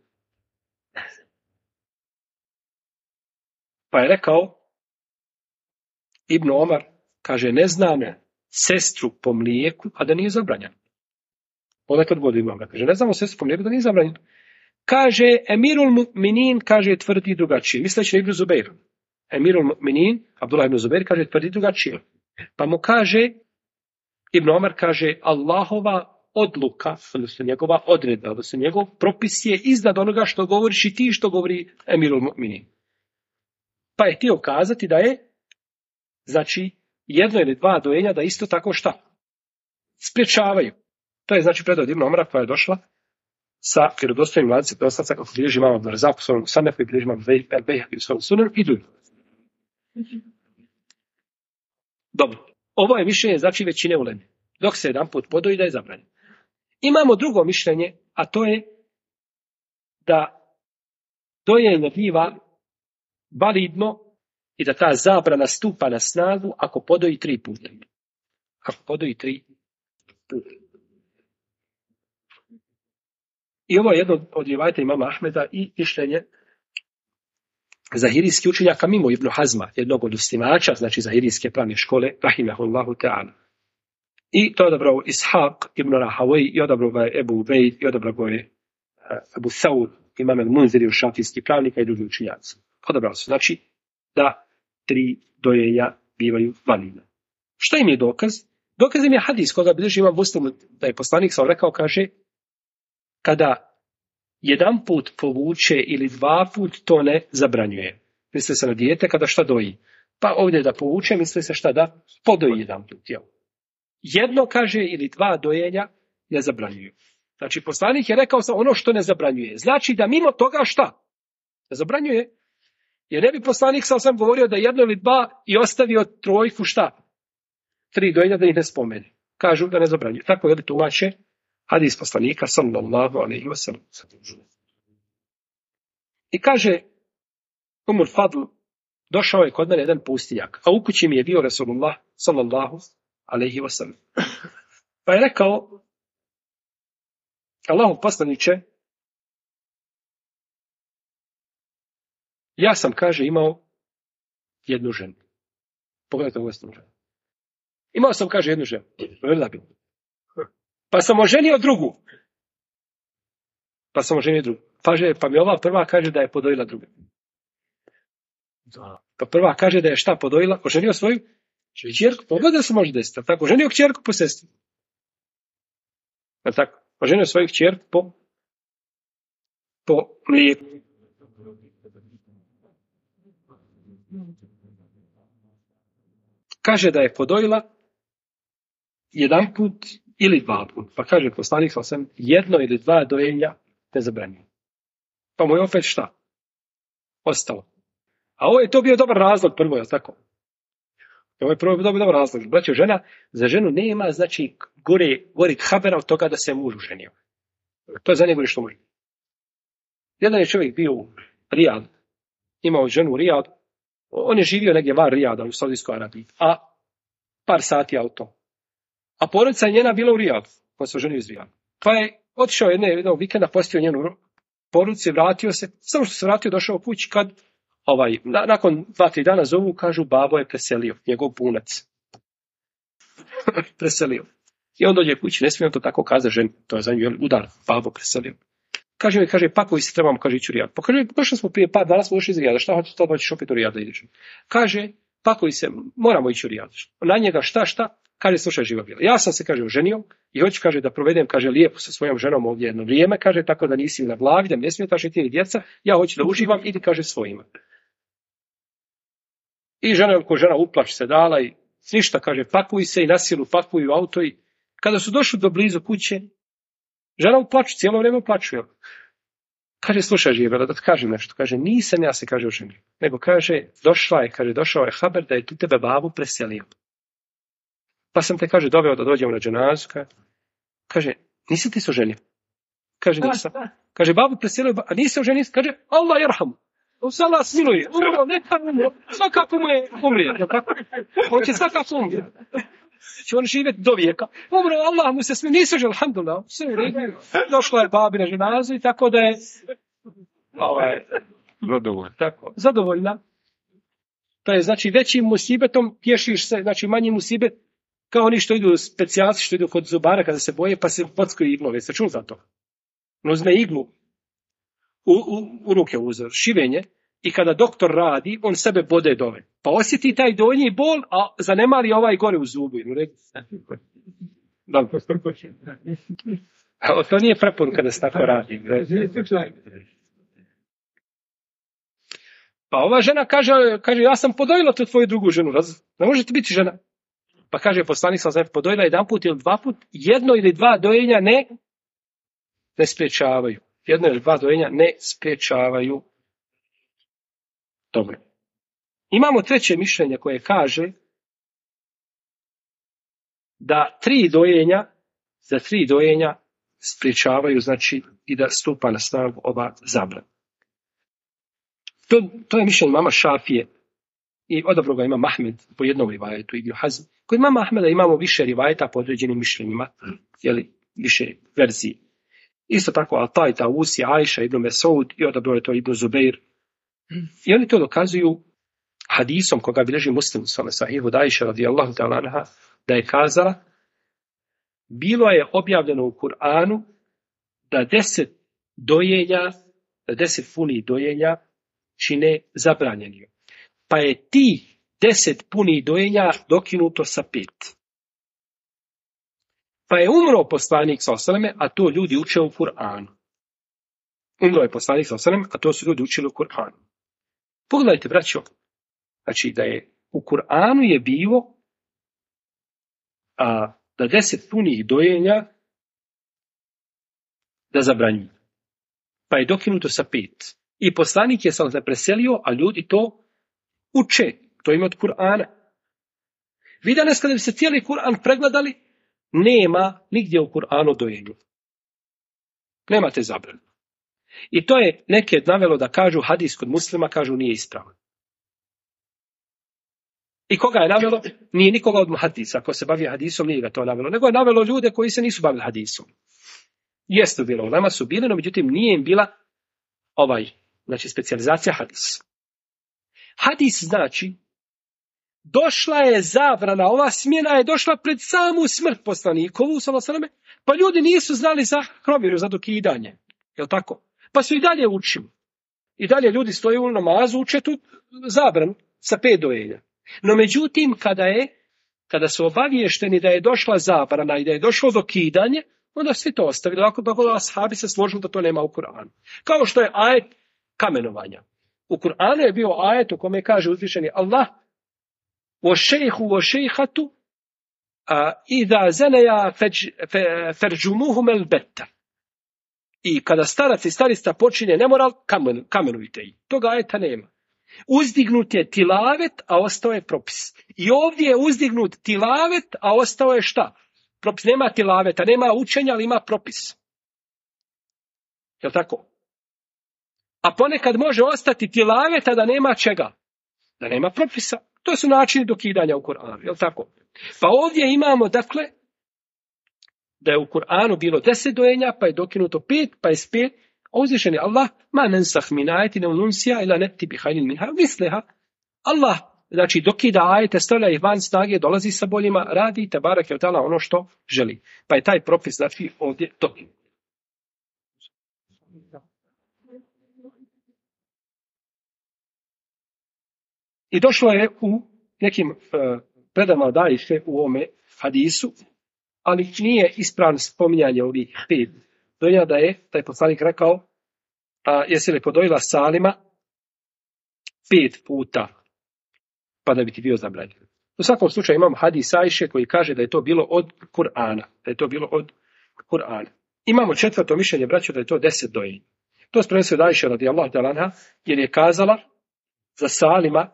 Pa je rekao Ibn Omar, kaže, ne znamo sestru po mlijeku, a da nije zabranjeno. Ponekad god Ibn Omar kaže, ne znamo sestru po mlijeku, da nije zabranjeno. Kaže, Emirul Mu'minin, kaže, tvrdi drugačije. Misleći na Ibn Zubeir. Emirul Mu'minin, Abdullah ibn Zubeir, kaže, tvrdi drugačije. Pa mu kaže, Ibn Omar kaže, Allahova odluka, odnosno njegova odredba, odnosno njegov propis je iznad onoga što govoriš i ti što govori Emirul Mu'minin. Pa je htio kazati da je, znači, jedno ili dva dojenja da isto tako šta? Spriječavaju. To je, znači, predao Ibn Omara koja je došla sa vjerodostojnim lancem prenoslaca, kako bilježi imam Abdurrazak u svom Sanefu i bilježi imam Bejhaqi u svom Sunanu i drugi. Dobro. Ovo je mišljenje, znači, većine uleme. Dok se jedan put podoji da je zabranjeno. Imamo drugo mišljenje, a to je da dojenje biva validno i da ta zabrana stupa na snagu ako podoji 3 puta. Ako podoji 3 puta. I ovo je jedno od rivajeta imama Ahmeda i mišljenje zahirijski učenjaka mimo Ibn Hazma, jednog od osnivača, znači zahirijske pravne škole, rahimahullahu ta'ala. I to odabrao Ishaq ibn Rahawai, i odabrao ga je Ebu Ubejd, i odabrao ga je Abu Thawr, imam al-Munziri, šafijski pravnika i drugi učenjaci. Odabrao su, znači, da 3 dojenja bivaju validna. Što im je dokaz? Dokaz im je hadis koga bilježi imam Muslim, da je poslanik sam rekao, kaže, kada jedan put povuče ili 2 put, to ne zabranjuje. Misli se na dijete kada šta doji. Pa ovdje da povuče, misli se šta da podoji jedan put. Jel? Jedno, kaže, ili 2 dojenja ne zabranjuju. Znači, poslanik je rekao sam ono što ne zabranjuje. Znači da mimo toga šta? Ne zabranjuje. Jer ne bi poslanik sam govorio da 1 ili 2 i ostavio 3 šta? 3 dojenja da ih ne spomene. Kažu da ne zabranjuje. Tako je li tumače hadis poslanika sallallahu alejhi ve sellem. I kaže Umul Fadl, došao je kod mene jedan pustinjak, a u kući mi je bio Rasulullah sallallahu alejhi ve sellem. Pa je rekao, Allahov poslaniče, ja sam, kaže, imao jednu ženu. Pogledajte ovo ženu. Imao sam, kaže, jednu ženu. Pa sam oženio drugu. Pa mi ova prva kaže da je podojila drugu. Pa prva kaže da je šta podojila? Oženio svoju kćerku. Pogledaj se može desiti. Tako, oženio kćerku po sestri. Tako, oženio svoju kćerku po mlijeku. Kaže da je podojila 1 put ili 2 put. Pa kaže poslanik sam 1 ili 2 dojenja ne zabranjuje. Pa mu je opet šta? Ostalo. A ovo je to bio dobar razlog prvo, je tako? Ovo je prvo dobar razlog. Braćo, za ženu nema, znači, gori habera od toga da se muž ženio. To je za njega što može. Jedan je čovjek bio u Rijadu, imao ženu u Rijadu, on je živio negdje van Rijada u Saudijskoj Arabiji, a par sati auto. A porodica njena bila u Rijadu, on se oženio iz Rijada. Pa je otišao jednog vikenda, postio njenu porodicu, vratio se, samo što se vratio, došao kući kad nakon 2-3 dana zovu, kažu, babo je preselio, njegov punac. Preselio. I on dođe kući, ne smijem to tako kazati ženi, to je za nju udar, babo preselio. Kaže, pakuj se, trebamo, kaže, ići u Rijad. Pa kaže, došli smo prije par dana, smo ušli iz Rijada, šta hoćeš to doći opet u Rijad da ideš? Kaže, pakuj se, moramo ići u Rijad. Na njega šta? Kaže, slušaj, živa bila. Ja sam se, kaže, oženio i hoću, kaže, da provedem, kaže, lijepo sa svojom ženom ovdje jedno vrijeme, kaže, tako da nisi na glavi, da mi ne smijetaš ti ni djeca, ja hoću da uživam, idi, kaže, svojima. I žena uplač se dala i ništa, kaže, pakuj se i na silu pakuju auto i kada su došli do blizu kuće, žena uplaču, cijelo vrijeme uplačuje. Kaže, slušaj Džibrila, da ti kažem nešto. Kaže, nisam ja se, kaže, oženio. Nego kaže, došao je haber da je tu tebe babu preselio. Pa sam te, kaže, doveo da dođemo na dženazu. Kaže, nisi ti se oženio? Kaže, nisam. Kaže, babu preselio, a nisi se oženio? Kaže, Allah jerhamu. Allah smiluje. Neka umro. Svakako mu je umrije. On će svakako umrije. Će on živjeti do vijeka. Umro, Allah mu se smiluje. Nisi oženio, alhamdulillah. Sve je redu. Došla je babi na dženazu i tako da je zadovoljna. To je, znači, većim musibetom tješiš se, znači manjim musibet, kao oni što idu specijalci, što idu kod zubara kada se boje, pa se pockaju iglove. Se čuo za to? On uzme iglu u ruke uzor, šivenje, i kada doktor radi, on sebe bode dole. Pa osjeti taj donji bol, a zanemari ovaj gore u zubu. To nije preporuka da se tako radi. Pa ova žena kaže, ja sam podojila tu tvoju drugu ženu, ne možete biti žena. Pa kaže poslanik sam podojila jedan put ili dva put, jedno ili dva dojenja ne sprečavaju. Jedno ili dva dojenja ne sprečavaju. Dobro. Imamo treće mišljenje koje kaže da za tri dojenja sprečavaju, znači, i da stupa na snagu ova zabrana. To je mišljenje mama Šafije i odabro ga ima Ahmed po jednom rivajetu, Ibn Hazm. Kod mama Ahmeda imamo više rivajeta po određenim mišljenjima, više verzije. Isto tako Al-Tai, Tausi, Ajša, Ibn Mesaud i odabro je to Ibn Zubeir. I oni to dokazuju hadisom koga bilježi Muslim sahihu od Ajše radijallahu ta'ala anha, da je kazala, bilo je objavljeno u Kur'anu da 10 punih dojenja čine zabranjeni. Pa je ti 10 punih dojenja dokinuto sa 5. Pa je umro poslanik s.a.v. a to ljudi uče u Kur'anu. Umro je poslanik s.a.v. a to su ljudi učili u Kur'anu. Pogledajte, braćo, znači da je u Kur'anu je bilo da 10 punih dojenja da zabranjuju. Pa je dokinuto sa 5. I poslanik je sam se preselio, a ljudi to uče. To ima od Kur'ana. Vi danas kada bi se cijeli Kur'an pregledali, nema nigdje u Kur'anu dojenju. Nema te zabrane. I to je neke navelo da kažu hadis kod Muslima, kažu nije ispravan. I koga je navelo? Nije nikoga od muhadisa. Ako se bavi hadisom, nije ga to navelo. Nego je navelo ljude koji se nisu bavili hadisom. Jeste bilo, ulema su bili, no međutim nije im bila specijalizacija hadis. Hadis znači, došla je zabrana, ova smjena je došla pred samu smrt poslanikovu, pa ljudi nisu znali za hromiru, za dokidanje. Jel' tako? Pa su i dalje učili. I dalje ljudi stoje u namazu, uče tu zabranu sa 5 dojenja. No međutim, kada su obaviješteni da je došla zabrana i da je došlo dokidanje, onda svi to ostavili. Lako da ashabi se složili da to nema u Kur'anu. Kao što je ajet kamenovanja. U Kur'anu je bio ajet u kome kaže uzvišeni Allah o šejhu o šejhatu idha zaneja ferđumuhum el betta. I kada starac i starista počine nemoral, kamenujte ih. Toga ajeta nema. Uzdignut je tilavet, a ostao je propis. I ovdje je uzdignut tilavet, a ostao je šta? Propis. Nema tilaveta, nema učenja, ali ima propis. Je li tako? A ponekad može ostati tilaveta da nema čega? Da nema propisa. To su načini dokidanja u Kur'anu. Je li tako? Pa ovdje imamo, dakle, da je u Kur'anu bilo 10 dojenja, pa je dokinuto 5, pa je s 5, a uzvišeni Allah, ma nensah min ajetina ununsija ila neti bi hajnin minha misleha. Allah, znači, dokida ajete, stavlja ih van snage, dolazi sa boljima, radi te barak je ta'ala ono što želi. Pa je taj propis, znači, ovdje dokinut. I došlo je u nekim predama od Ajše u ovome hadisu, ali nije ispravno spominjanje ovih 5 dojenja, da je taj poslanik rekao, jesi li podojila Salima 5 puta, pa da bi ti bio zabranjen. U svakom slučaju imamo hadis Ajše koji kaže da je to bilo od Kur'ana. Imamo 4. mišljenje, braćo, da je to 10 dojenja. To se prenosio od Ajše radijallahu ta'ala anha, jer je kazala za Salima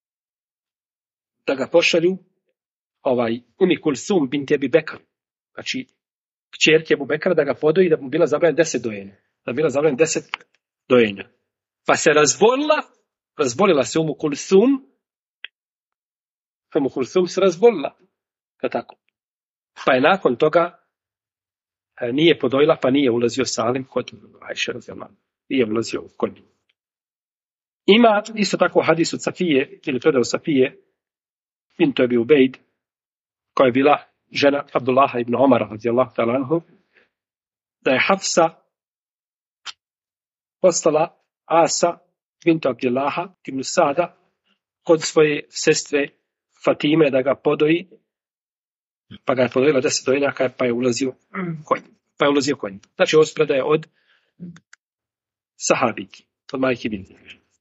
da ga pošalju Umi Kulsum bint Ebi Bekr, znači kćerke Ebu Bekra, da ga podoji, da mu bila zabranjena 10 dojenja. Da bi bila zabranjena 10 dojenja. Pa se razbolila se Umu Kulsum se razbolila. Tako. Pa je nakon toga nije podojila, pa nije ulazio Salim kod Ajše radijallahu anha. Nije ulazio kod njih. Ima isto tako hadis od Safije, ili predao Safije, bint Ebi Ubejd, koja je bila žena Abdullaha ibn Omara, radijallahu ta'ala anhu, da je Hafsa poslala Asa, bint Abdullaha ibn Sada, kod svoje sestre Fatime da ga podoji, pa ga je podojila 10 dojenjaka, pa je ulazio kod njih. Znači, ovo predaje od sahabiki, od majke binti.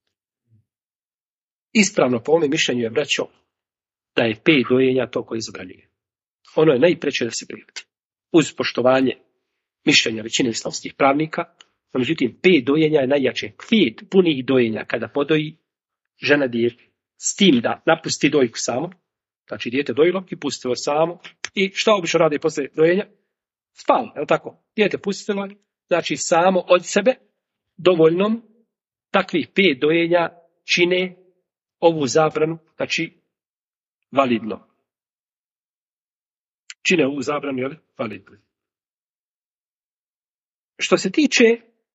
Ispravno po ovome mišljenju je, braćo, da je 5 dojenja to koje zabranjuje. Ono je najpreče da se prihvati. Uz poštovanje mišljenja većine islamskih pravnika, no međutim 5 dojenja je najjače. 5 punih dojenja kada podoji žena dijete, s tim da napusti dojku samo, znači dijete dojilo i pustilo samo, i šta obično radi posle dojenja? Spava, je li tako? Dijete pustilo, znači samo od sebe, dovoljnom, takvih 5 dojenja čine ovu zabranu, znači validno. Čine ovu zabranu, jel? Validno. Što se tiče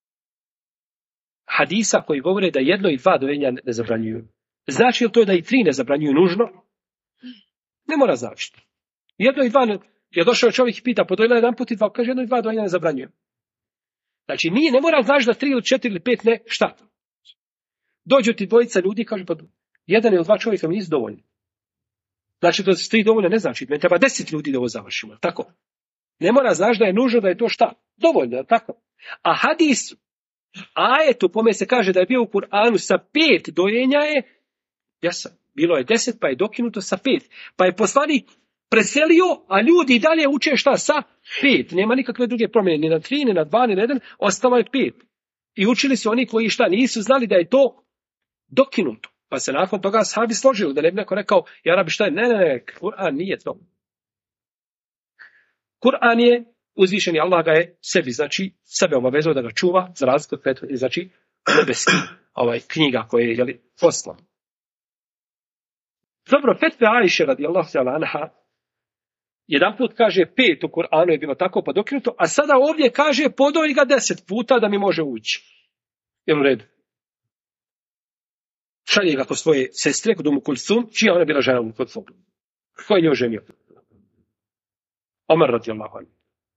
hadisa koji govore da 1 i 2 dojenja ne zabranjuju, znači li to da i 3 ne zabranjuju nužno? Ne mora značiti. 1 i 2, je došao čovjek i pita, podojila 1 put i 2, kaže 1 i 2 dojenja ne zabranjuju. Znači ne mora znaći da 3 ili 4 ili 5 ne, šta? Dođu ti dvojica ljudi i kažu, pa 1 ili 2 čovjeka mi nisu dovoljni. Znači da se 3 dovoljno ne znači, meni treba 10 ljudi da ovo završimo, tako? Ne mora znaći da je nužno da je to šta? Dovoljno, tako? A hadis, ajetu pome se kaže da je bio u Kur'anu sa 5 dojenja je, bilo je 10 pa je dokinuto sa 5. Pa je poslanik preselio, a ljudi i dalje uče šta sa 5. Nema nikakve druge promjene, ni na 3, ni na 2, ni na 1, ostalo je 5. I učili su oni koji šta nisu znali da je to dokinuto. Pa se nakon toga sahabi složili, da ne bi neko rekao, ja rabi šta je, ne, Kur'an nije to. Kur'an je uzvišeni, Allah ga je sebi, znači sebe obavezao da ga čuva, za razliku od prethodnih, znači nebeski knjiga koje je poslan. Dobro, fetve Ajše radijallahu ta'ala anha, jedan put kaže 5 u Kur'anu je bilo tako pa dokinuto, a sada ovdje kaže podoji ga 10 puta da mi može ući. Jel u redu? Šalje ga kod svoje sestre, kod Umu Kulsum, čija ona bila žena Umu Kulsum. Ko je nju ženio? Omar radijallahu anhu.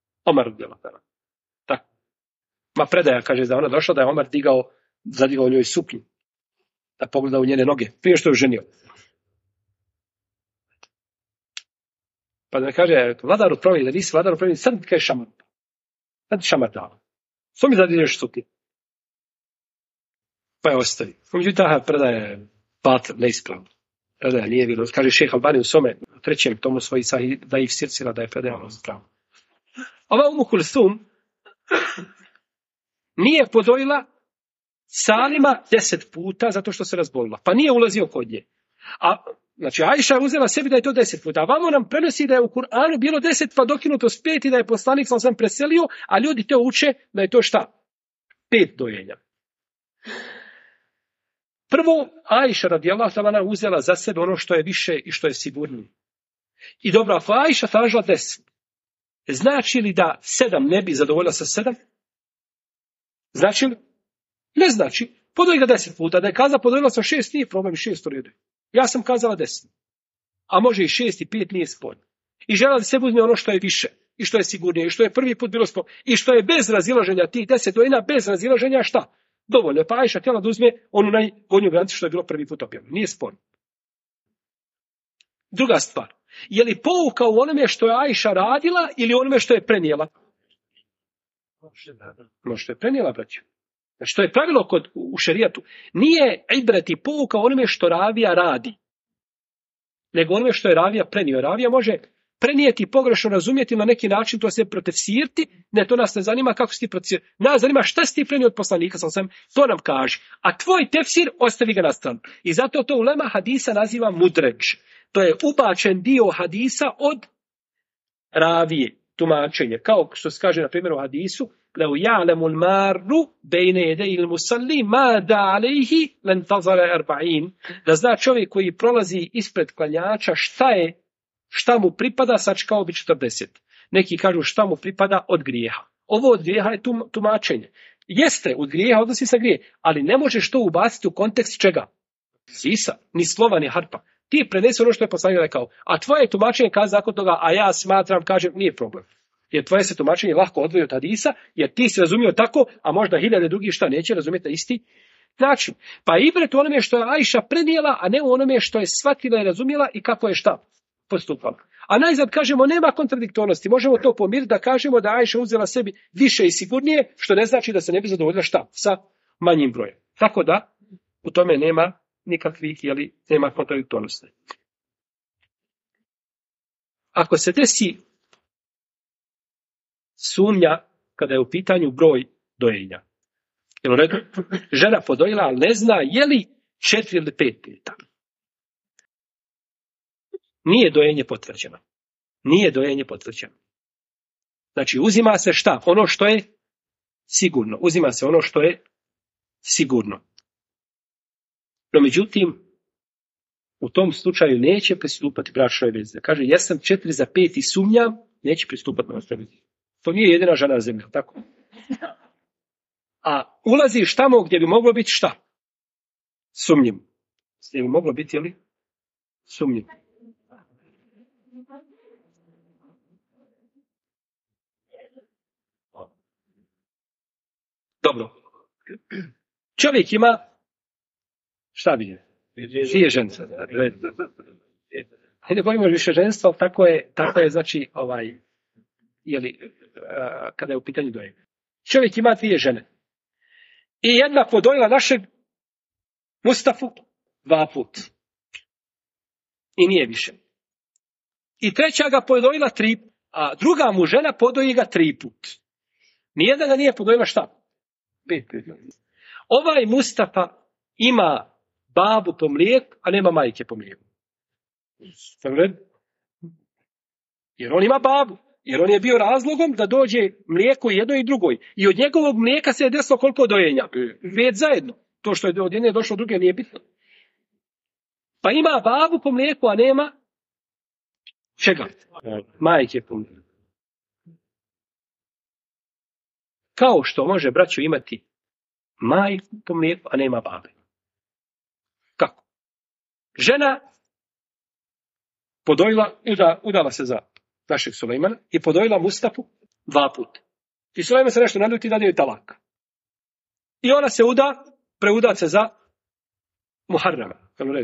Tako. Ma predaja kaže da ona došla, da je Omar zadigao njoj suknju. Da pogleda u njene noge. Prije što je ženio. Pa da mi kaže, vladaru promjeni, da nisi vladaru promjeni, sad mi kaže šamar. Sad ti šamar dao. Što mi zadireš suknju? Pa je ostavi. Međutim, ta predaja je batil, neispravna. Predaja nije bilo. Kaže šejh Albani u svome 3. tomu svoji sahih da ih sircira da je predaja neispravna. Ova Umu Kulsum nije podojila Salima 10 puta zato što se razbolila. Pa nije ulazio kod nje. Znači, Ajša je uzela sebi da je to 10 puta. A vamo nam prenosi da je u Kur'anu bilo 10 pa dokinuto s 5 i da je poslanik sam preselio, a ljudi to uče da je to šta? 5 dojenja. Prvo, Ajša radijallahu ta'ala uzela za sebe ono što je više i što je sigurnije. I dobro, ako Ajša tražila 10, znači li da 7 ne bi zadovoljila sa 7? Znači li? Ne znači. Podoji ga 10 puta. Da je kazala podojila sa 6, nije problem, 6 u redu. Ja sam kazala 10. A može i 6 i 5, nije sporno. I žela da se uzme ono što je više, i što je sigurnije, i što je prvi put bilo sporno, i što je bez razilaženja tih 10 dojena, bez razilaženja šta? Dovoljno. Pa Ajša htjela da uzme onu najgornju granicu što je bilo prvi put objavljeno. Nije sporno. Druga stvar. Je li pouka u onome što je Ajša radila ili onome što je prenijela? No što je prenijela, braćo. Znači, to je pravilo u šerijatu. Nije ibret i pouka onome što ravija radi, nego onome što je ravija prenio. Ravija može prenijeti, pogrešno razumjeti na neki način, to se protefsirti, ne, to nas ne zanima kako si ti protefsir. Nas zanima šta si ti prenio od poslanika, to nam kaže. A tvoj tefsir, ostavi ga na stranu. I zato to ulema hadisa naziva mudređ. To je ubačen dio hadisa od ravije, tumačenje. Kao što se kaže na primjer u hadisu, لو يعلم المار بين يدي المصلي ماذا عليه لانتظر 40. Da zna čovjek koji prolazi ispred klanjača šta mu pripada, sačekao bi 40. Neki kažu šta mu pripada od grijeha. Ovo od grijeha je tumačenje. Jeste, od grijeha odnosi se grije, ali ne možeš to ubaciti u kontekst čega? Sisa, ni slova, ni harpa. Ti prenesi ono što je poslanik rekao, a tvoje tumačenje kaže nakon toga, a ja smatram, kažem, nije problem. Jer tvoje se tumačenje lahko odvoji od hadisa, jer ti si razumio tako, a možda hiljade drugih šta neće razumjeti na isti način. Pa ibret u onome što je Ajša prenijela, a ne u onome što je shvatila i razumjela i kako je šta postupala. A najzad kažemo, nema kontradiktornosti. Možemo to pomiriti da kažemo da Ajša uzela sebi više i sigurnije, što ne znači da se ne bi zadovoljila šta sa manjim brojem. Tako da u tome nema nikakvih, nema kontradiktornosti. Ako se desi sumnja kada je u pitanju broj dojenja. Jel u redu? Žena podojila, ali ne zna je li 4 ili 5 puta. Nije dojenje potvrđeno. Nije dojenje potvrđeno. Znači, uzima se šta? Ono što je sigurno. Uzima se ono što je sigurno. No, međutim, u tom slučaju neće pristupati bračnoj vezi. Kaže, jesam 4 za 5 i sumnjam, neće pristupati na bračnoj vezi. To nije jedina žena na zemlji, tako? A ulaziš tamo gdje bi moglo biti šta? Sumnjiv. Gdje bi moglo biti, jeli? Sumnjiv. Dobro. Čovjek ima šta bi je? Dvije žence. Ne bojimo više ženstva, ali tako je znači kada je u pitanju dojenje. Čovjek ima 2 žene. I jedna podojila našeg Mustafu 2 put. I nije više. I treća ga podojila 3, a druga mu žena podoji ga 3 put. Nijedna ga nije podojila šta? 5 put. Ovaj Mustafa ima babu po mlijeku, a nema majke po mlijeku. Jer on ima babu. Jer on je bio razlogom da dođe mlijeko jednoj i drugoj. I od njegovog mlijeka se je desilo koliko dojenja? 5 zajedno. To što je od jedne došlo od druge nije bitno. Pa ima babu po mlijeku, a nema čega? Majke po mlijeku. Kao što može braćo imati majku po mlijeku, a nema babe. Kako? Žena podojila, udala se za našeg Sulejmana i podojila Mustafu 2 puta. I Sulejman se nešto naljuti i da joj talak. I ona se preuda se za Muharrama.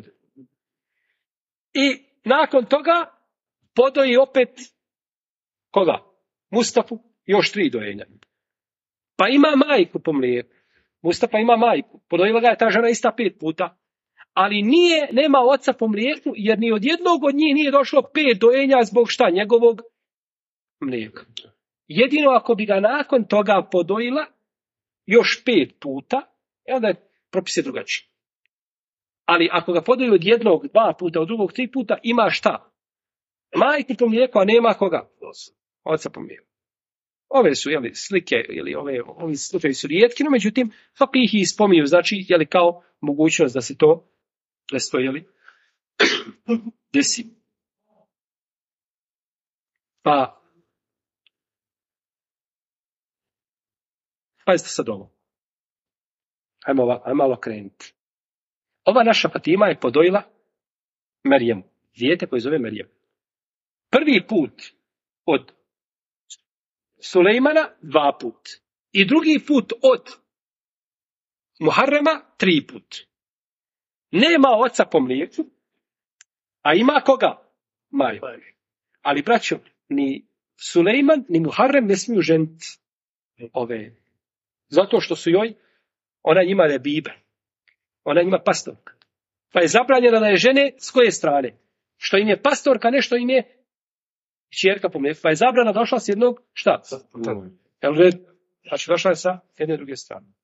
I nakon toga podoji opet koga? Mustafu još 3 dojenja. Pa ima majku po mlijeku. Mustafa ima majku. Podojila ga je ta žena ista 5 puta. Ali nema oca po mlijeku, jer ni od jednog od njih nije došlo 5 dojenja zbog šta? Njegovog mlijeka. Jedino ako bi ga nakon toga podojila još 5 puta, onda je propis je drugačiji. Ali ako ga podoji od jednog 2 puta, od drugog 3 puta, ima šta? Majku po mlijeku, a nema koga? Oca po mlijeku. Ove su slike, ovi slučaji su rijetki, no međutim, fakihi spominju, znači, kao mogućnost da se to desi. Pa, pazite sad ovo. Ajmo malo krenuti. Ova naša Fatima je podojila Merijemu, dijete koje zove Merijem. Prvi put od Sulejmana 2 put. I drugi put od Muharrema 3 put. Nema oca po mlijeku, a ima koga? Maju. Ali, braćo, ni Sulejman, ni Muharrem ne smiju ženiti ove. Zato što su ona njima rebibe. Ona njima pastorka. Pa je zabranjeno da je žene s koje strane? Što im je pastorka, nešto im je Ćerka po mlijeku. Pa je zabrana došla s jednog, šta? Jel red? Znači došla je sa jedne druge strane.